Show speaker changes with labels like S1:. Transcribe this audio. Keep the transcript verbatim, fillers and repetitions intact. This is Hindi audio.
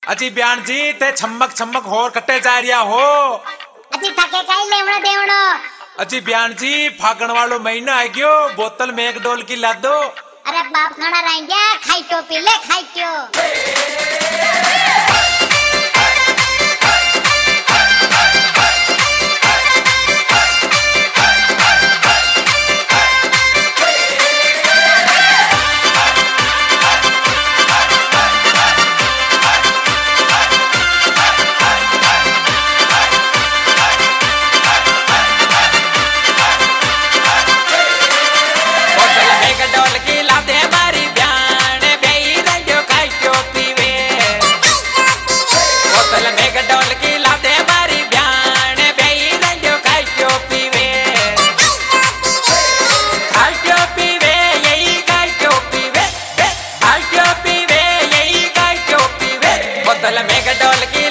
S1: अजी ब्यान जी ते छमक छमक होर कट्टे जा रिया हो।
S2: अजी थके काई लेवणो देवणो।
S1: अजी ब्यान जी फागण वालो महीना आ गयो, बोतल मैकडोल की ला दो।
S2: अरे बाप खाना रहेंगे खाई तो पी ले खाई क्यों।
S1: बोतल मैकडोल की ला दे मारी ब्यान, बेई रंजो खाई क्यों पीवे। बोतल मैकडोल की ला दे मारी ब्यान, बेई रंजो खाई क्यों पीवे। खाई क्यों पीवे यही खाई क्यों पीवे, खाई क्यों पीवे यही खाई क्यों पीवे। बोतल मैकडोल की